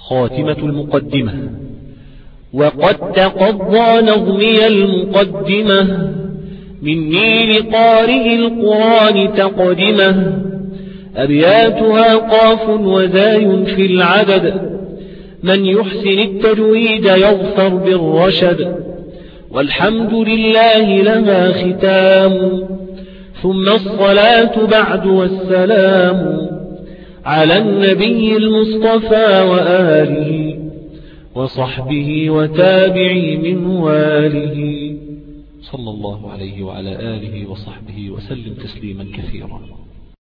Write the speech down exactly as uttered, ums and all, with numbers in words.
خاتمة المقدمة. وقد تقضى نظمي المقدمة مني لقارئ القرآن تقدمه، أبياتها قاف وزاي في العدد، من يحسن التجويد يظفر بالرشد، والحمد لله لها ختام، ثم الصلاة بعد والسلام على النبي المصطفى وآله وصحبه وتابعي من واله، صلى الله عليه وعلى آله وصحبه وسلم تسليما كثيرا.